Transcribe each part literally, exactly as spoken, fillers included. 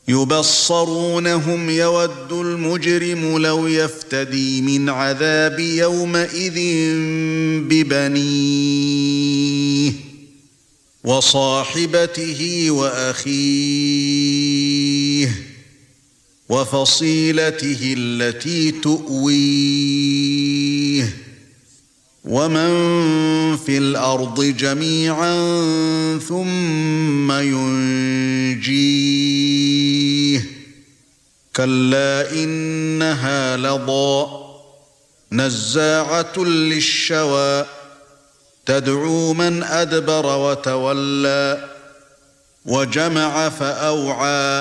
يبصرونهم يود المجرم لو يفتدي من عذاب يومئذ ببنيه وصاحبته وأخيه وفصيلته التي تؤويه ومن في الأرض جميعا ثم ينجيه كلا إنها لظى نزاعة للشوى تدعو من أدبر وتولى وجمع فأوعى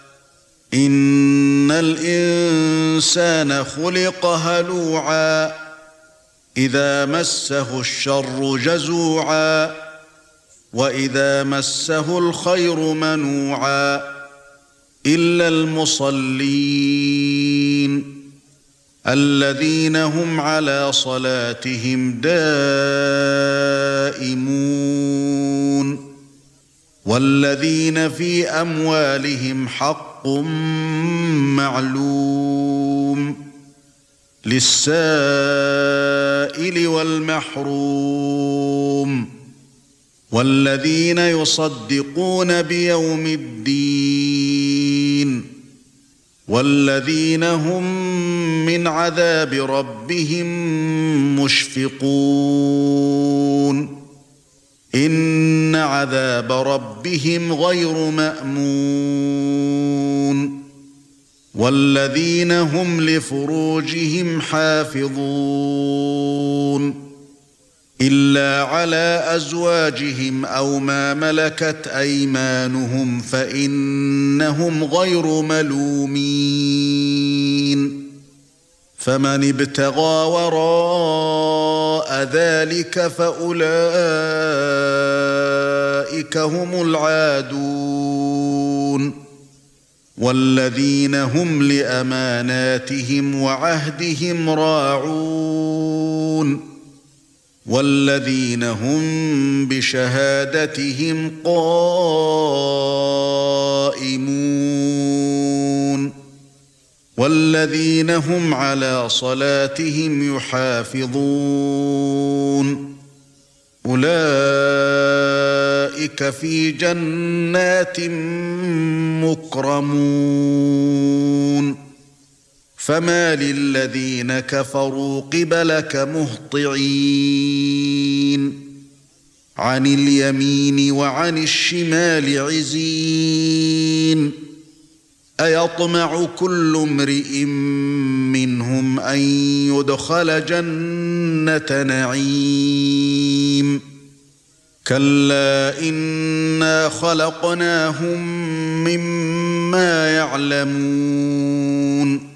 إن الإنسان خلق هلوعا إذا مسه الشر جزوعا وإذا مسه الخير منوعا إلا المصلين الذين هم على صلاتهم دائمون والذين في أموالهم حق معلوم للسائل والمحروم والذين يصدقون بيوم الدين والذين هم من عذاب ربهم مشفقون إن عذاب ربهم غير مأمون والذين هم لفروجهم حافظون إلا على أزواجهم أو ما ملكت أيمانهم فإنهم غير ملومين فمن ابتغى وراء ذلك فأولئك هم العادون والذين هم لأماناتهم وعهدهم راعون والذين هم بشهادتهم قائمون والذين هم على صلاتهم يحافظون أولئك في جنات مكرمون فما للذين كفروا قبلك مهطعين عن اليمين وعن الشمال عزين أيطمع كل امرئ منهم أن يدخل جنة نعيم كلا إنا خلقناهم مما يعلمون